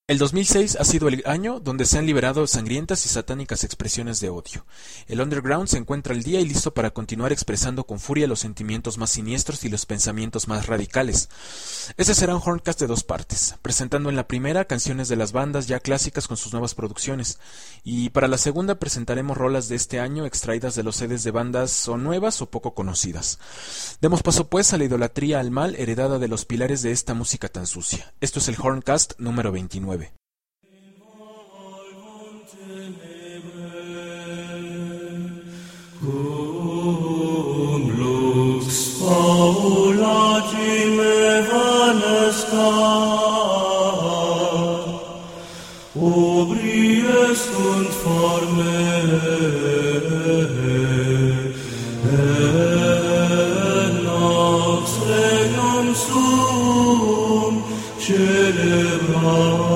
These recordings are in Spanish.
El 2006 ha sido el año donde se han liberado sangrientas y satánicas expresiones de odio. El underground se encuentra al día y listo para continuar expresando con furia los sentimientos más siniestros y los pensamientos más radicales. Este será un Horncast de dos partes, presentando en la primera canciones de las bandas ya clásicas con sus nuevas producciones, y para la segunda presentaremos rolas de este año extraídas de los CDs de bandas o nuevas o poco conocidas. Demos paso pues a la idolatría al mal heredada de los pilares de esta música tan sucia. Esto es el Horncast número 29. Cum lux paulagine vanescat, obries sunt forme, et nox regnum suum celebrat.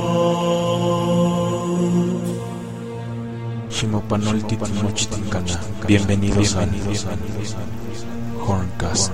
Shimopanoltitinochtincana. Bienvenidos a Horncast.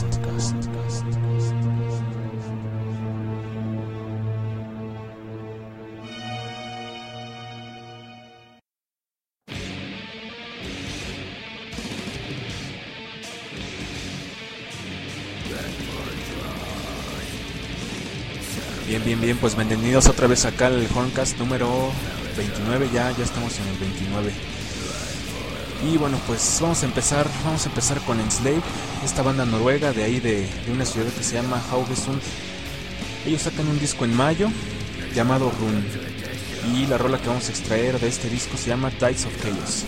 Bien, pues bienvenidos otra vez acá al Horncast número 29, ya estamos en el 29. Y bueno, pues vamos a empezar con Enslaved, esta banda noruega de ahí de una ciudad que se llama Haugesund. Ellos sacan un disco en mayo llamado Run, y la rola que vamos a extraer de este disco se llama Tides of Chaos.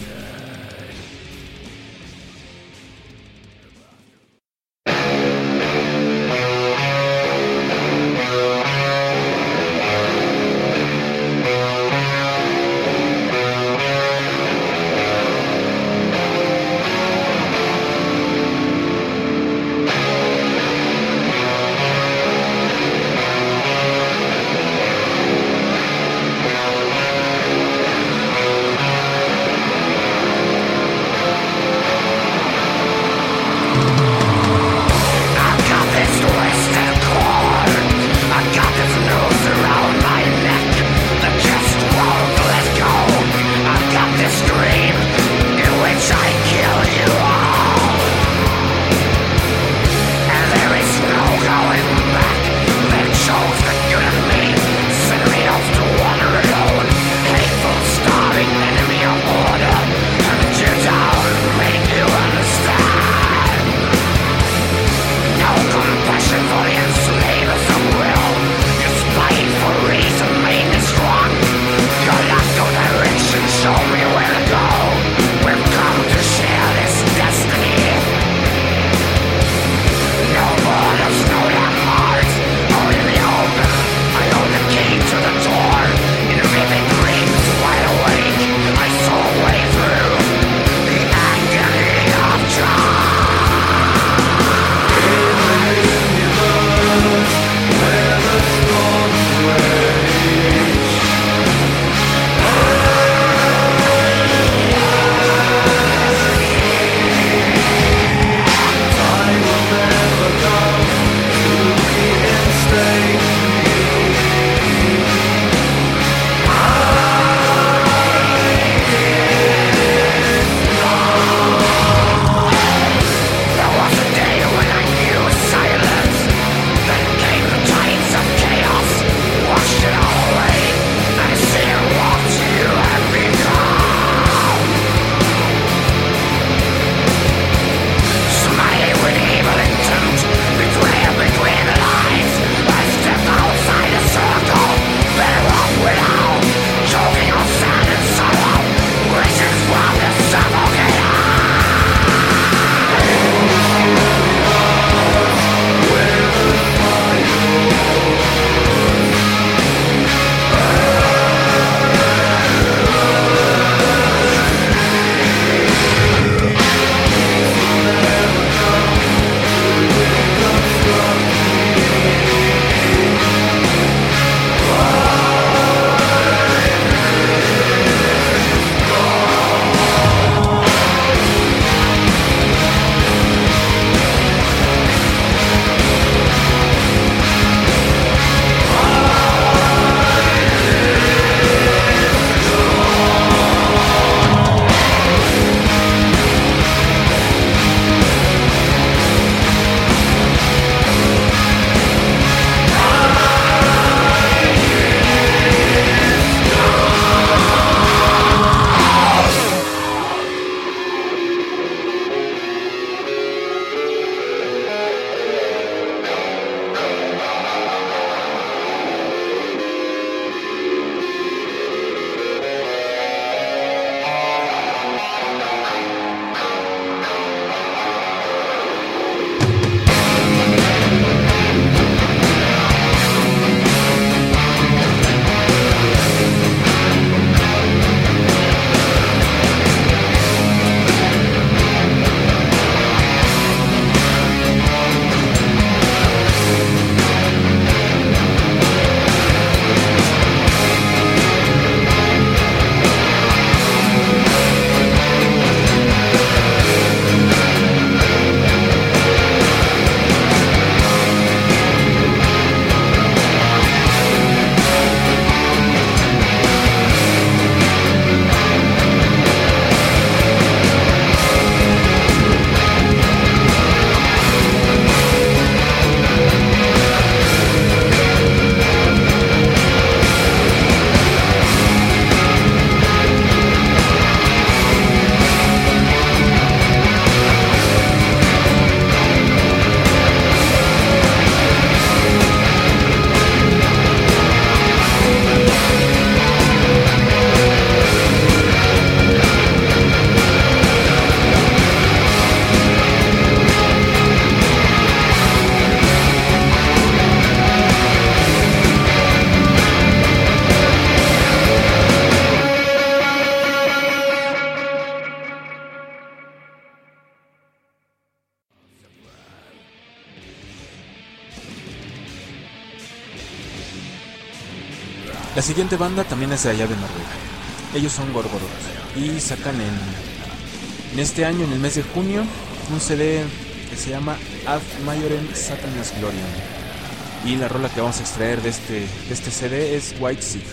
La siguiente banda también es de allá de Noruega. Ellos son Gorgoroth y sacan en este año, en el mes de junio, un CD que se llama Ad Majorem Satanas Gloriam. Y la rola que vamos a extraer de este CD es White Sea.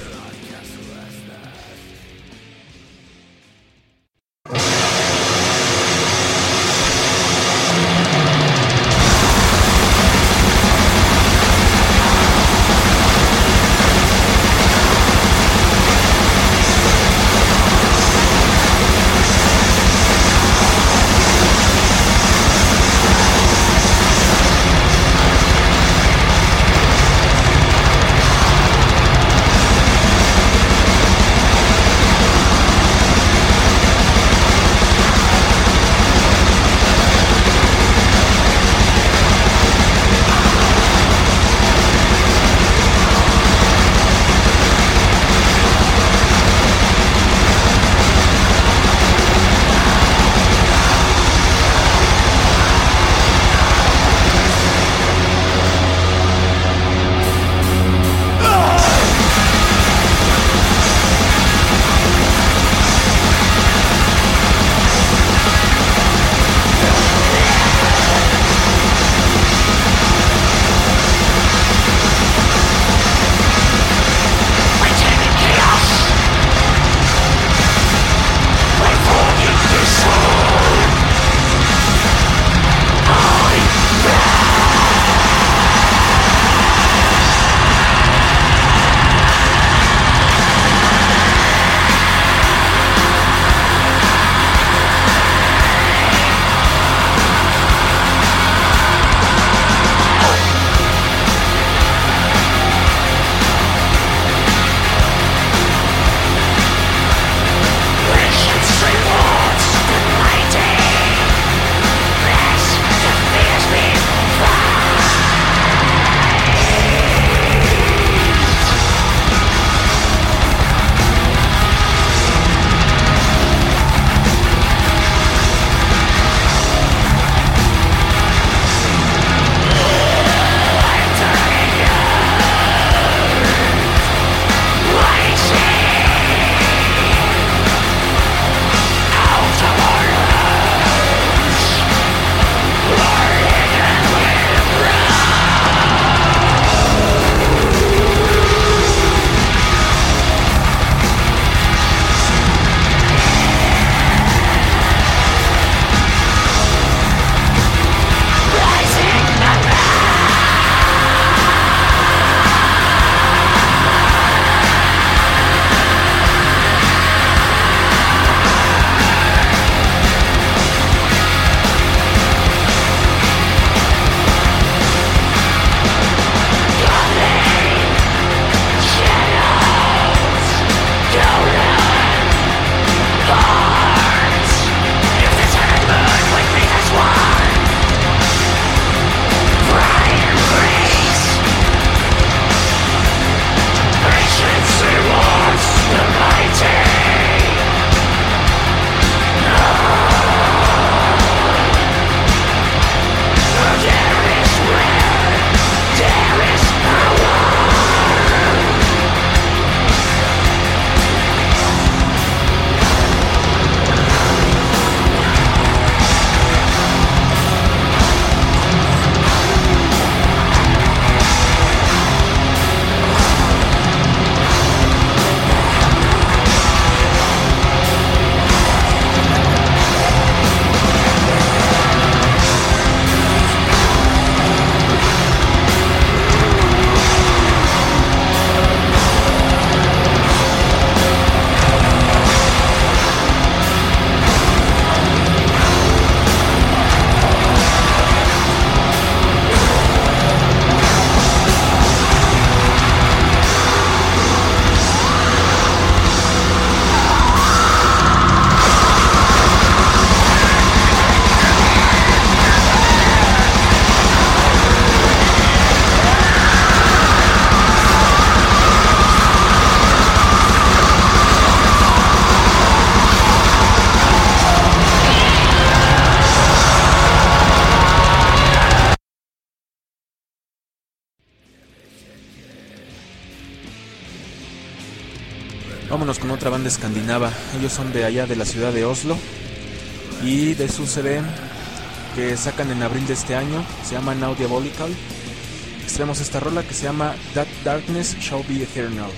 Vámonos con otra banda escandinava. Ellos son de allá de la ciudad de Oslo. Y de su CD que sacan en abril de este año, se llama Now Diabolical. Extraemos esta rola que se llama That Darkness Shall Be Eternal.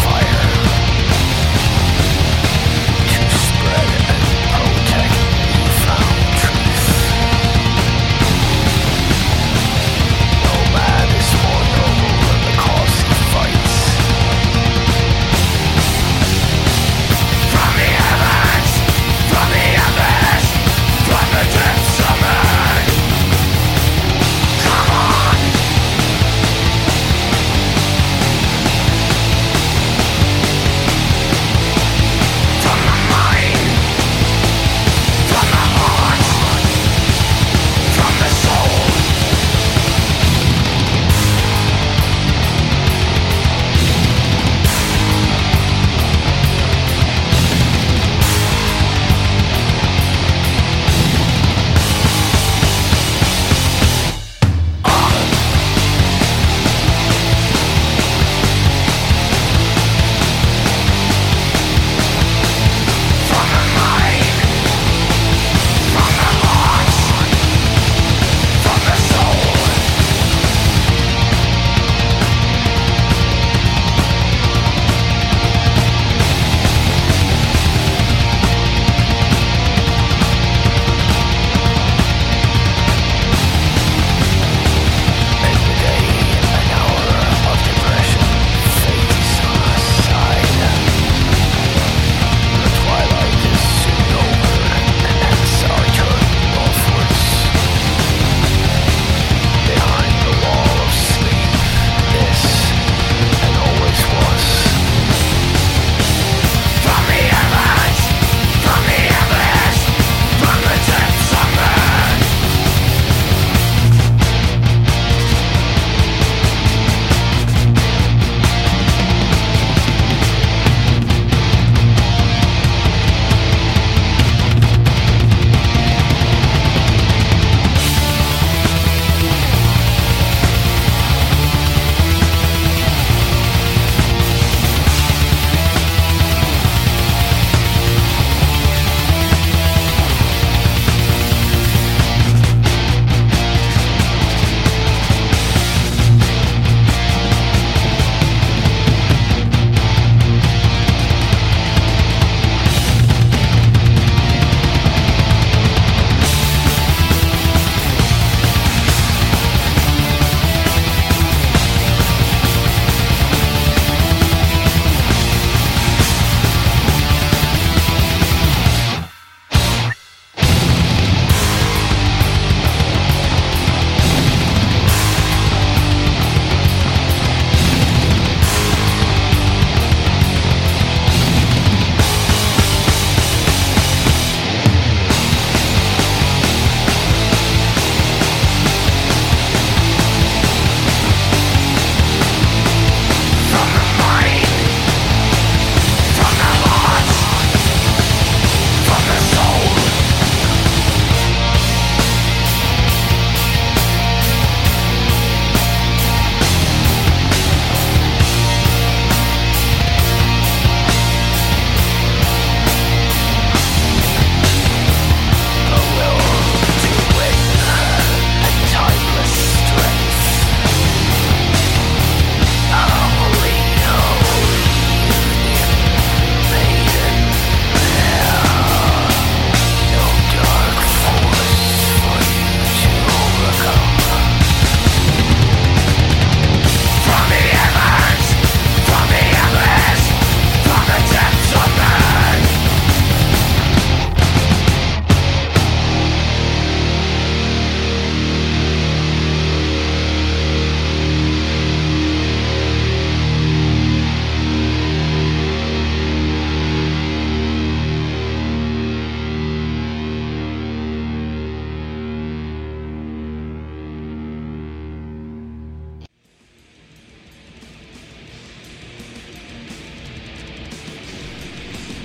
Spread and protect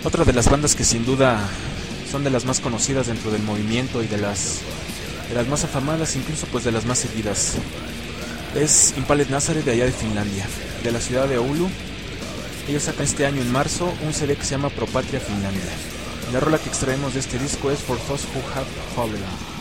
Otra de las bandas que sin duda son de las más conocidas dentro del movimiento y de las más afamadas, incluso pues de las más seguidas, es Impaled Nazareth, de allá de Finlandia, de la ciudad de Oulu. Ellos sacan este año en marzo un CD que se llama Pro Patria Finlandia. La rola que extraemos de este disco es For Those Who Have Fallen.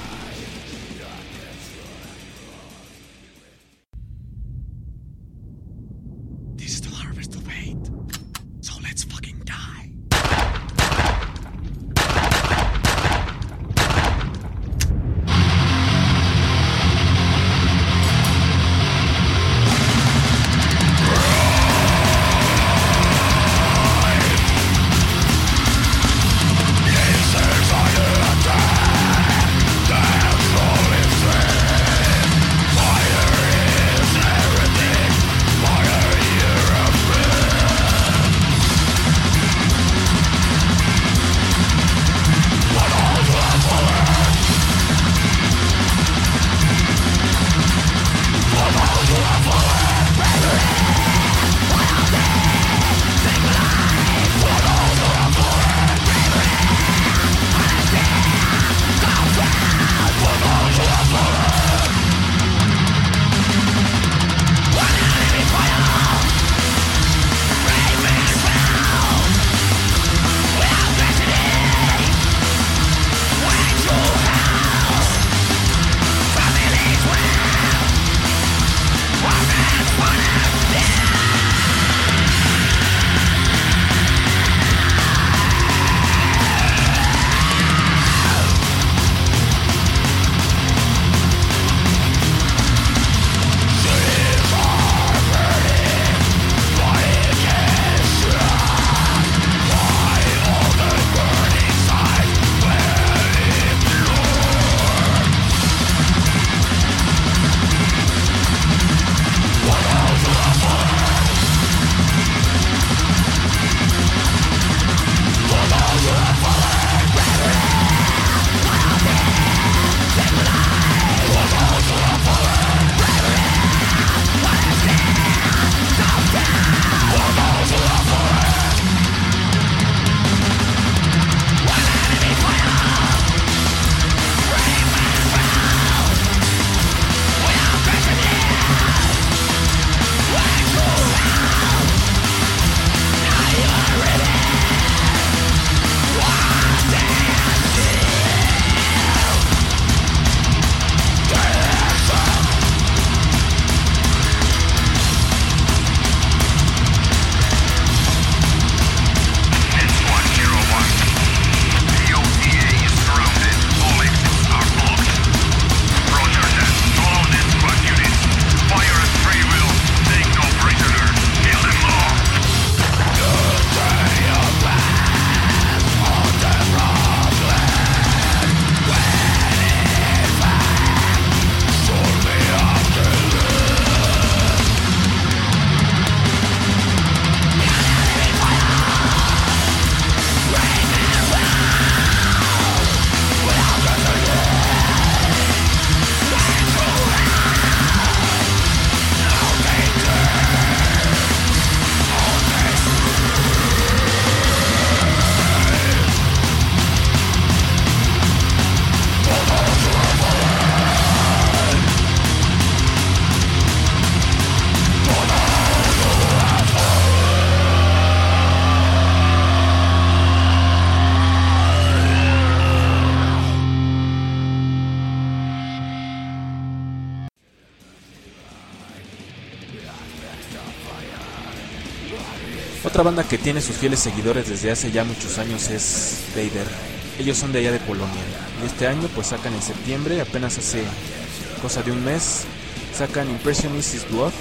Otra banda que tiene sus fieles seguidores desde hace ya muchos años es Vader. Ellos son de allá de Polonia y este año pues sacan en septiembre, apenas hace cosa de un mes, sacan Impressionist is Blood,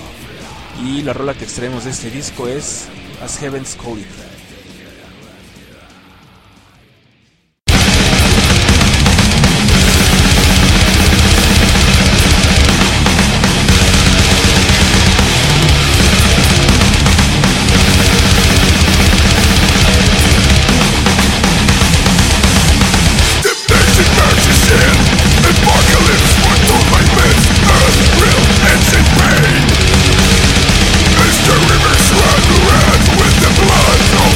y la rola que extraemos de este disco es As Heavens Call It. Rivers run with the blood.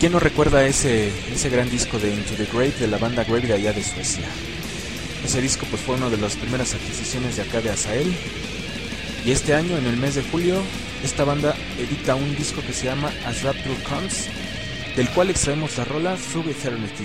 ¿Quién no recuerda ese gran disco de Into the Grave de la banda Grave de allá de Suecia? Ese disco pues fue una de las primeras adquisiciones de acá de Azael. Y este año, en el mes de julio, esta banda edita un disco que se llama As Rapture Comes, del cual extraemos la rola Through Eternity.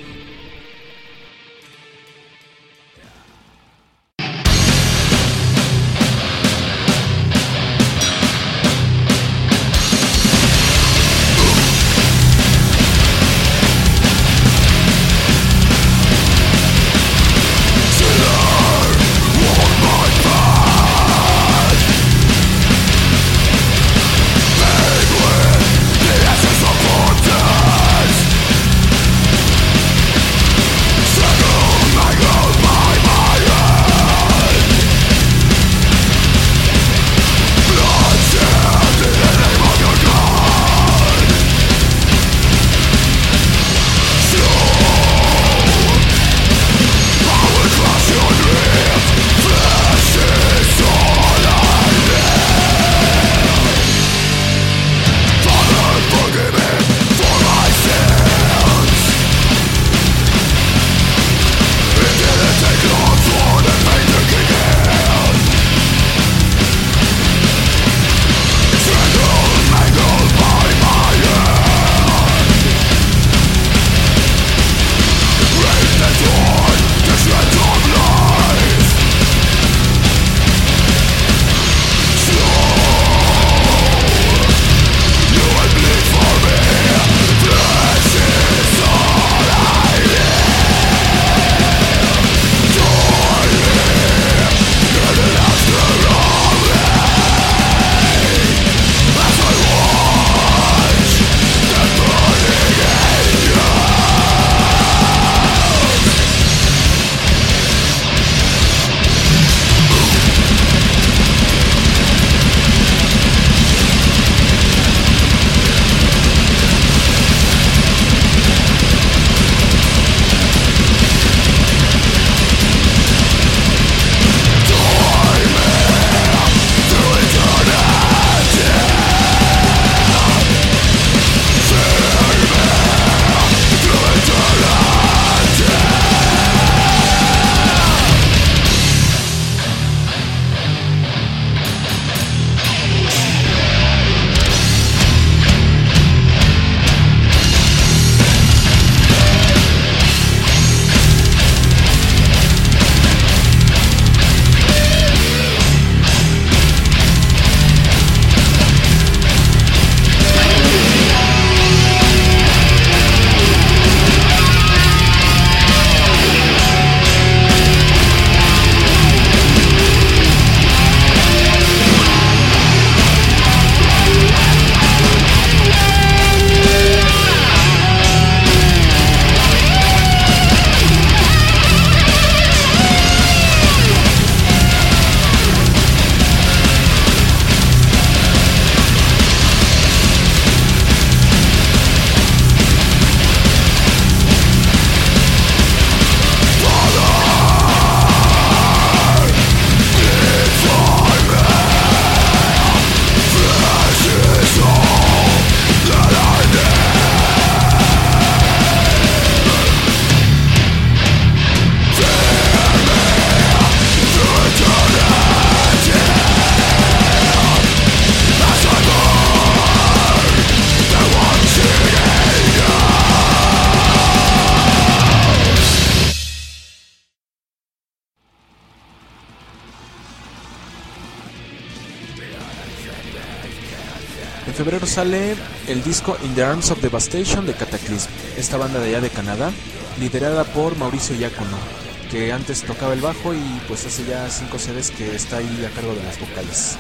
En febrero sale el disco In the Arms of Devastation de Cataclysm, esta banda de allá de Canadá, liderada por Mauricio Iacono, que antes tocaba el bajo y pues hace ya 5 CDs que está ahí a cargo de las vocales.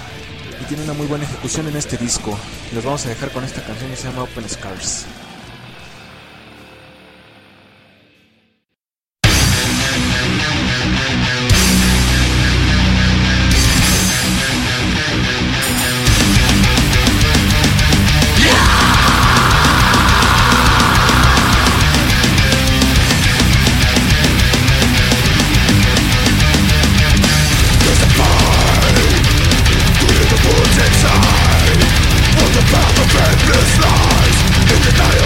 Y tiene una muy buena ejecución en este disco. Los vamos a dejar con esta canción que se llama Open Scars. Inside, on the path of endless lies, in the night.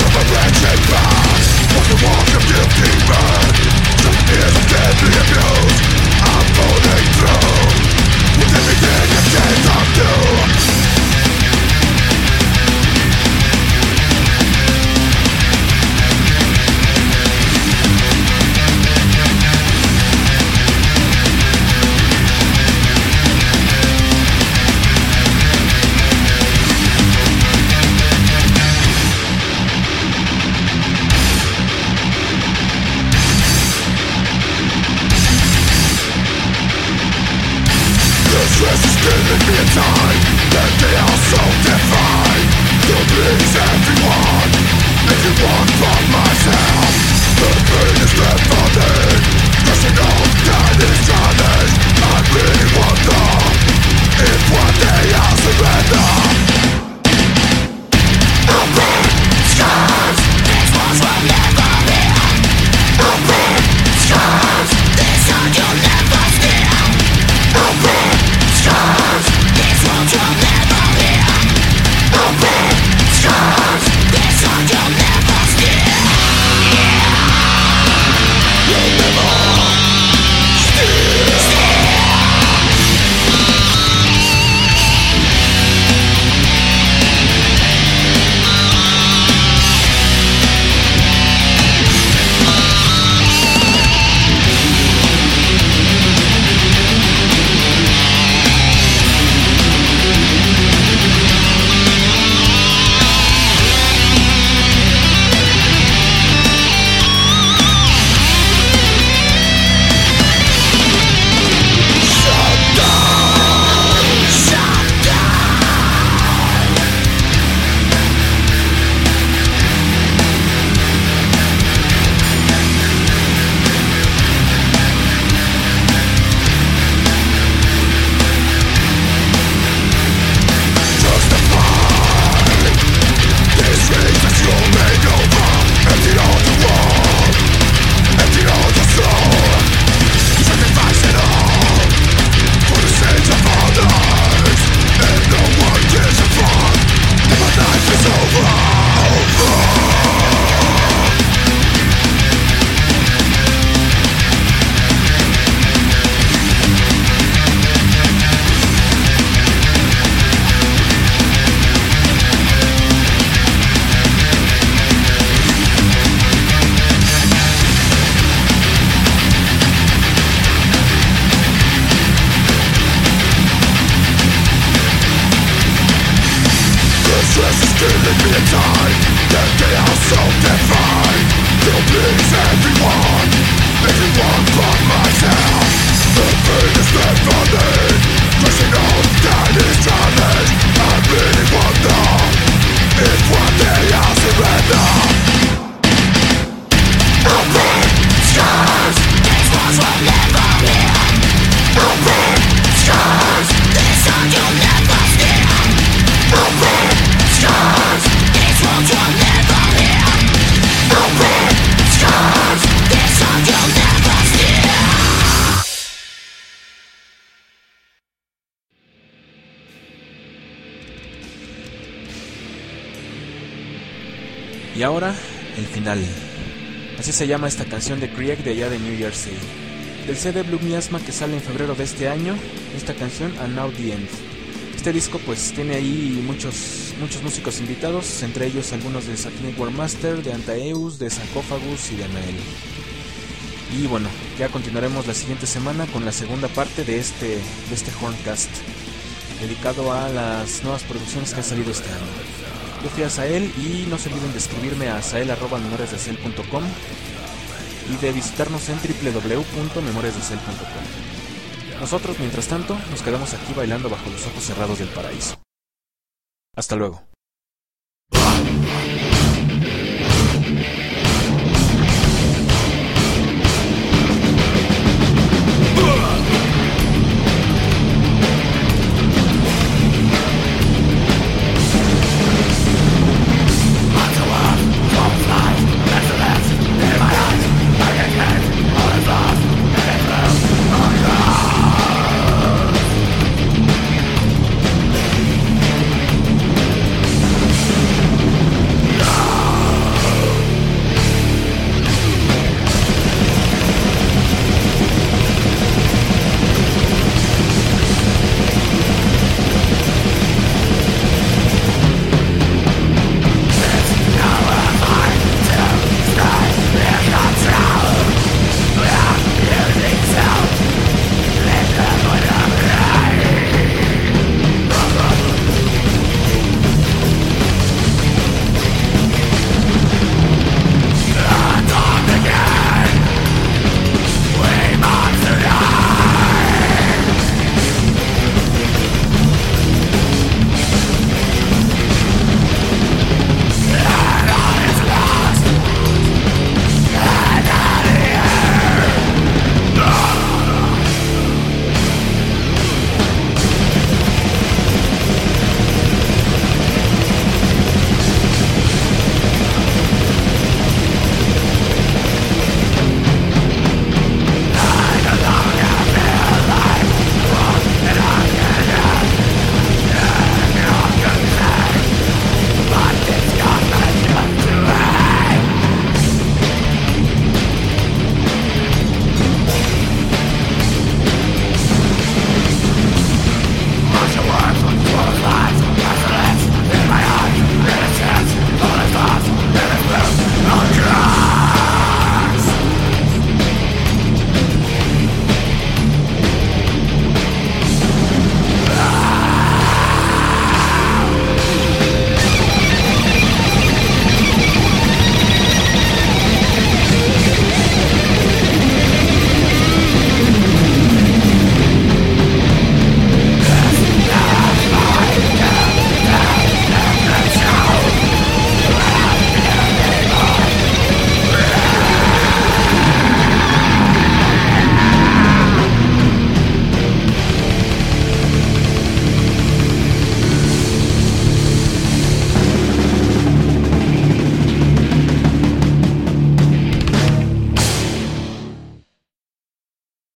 Y ahora, el final. Así se llama esta canción de Krieg de allá de New Jersey. Del CD Blue Miasma que sale en febrero de este año, esta canción, And Now the End. Este disco pues tiene ahí muchos músicos invitados, entre ellos algunos de Satanic War Master, de Antaeus, de Sarcophagus y de Anael. Y bueno, ya continuaremos la siguiente semana con la segunda parte de este Horncast, dedicado a las nuevas producciones que han salido este año. Yo fui Asael y no se olviden de escribirme a asael@memoriasdecel.com y de visitarnos en www.memoriasdecel.com. Nosotros, mientras tanto, nos quedamos aquí bailando bajo los ojos cerrados del paraíso. Hasta luego.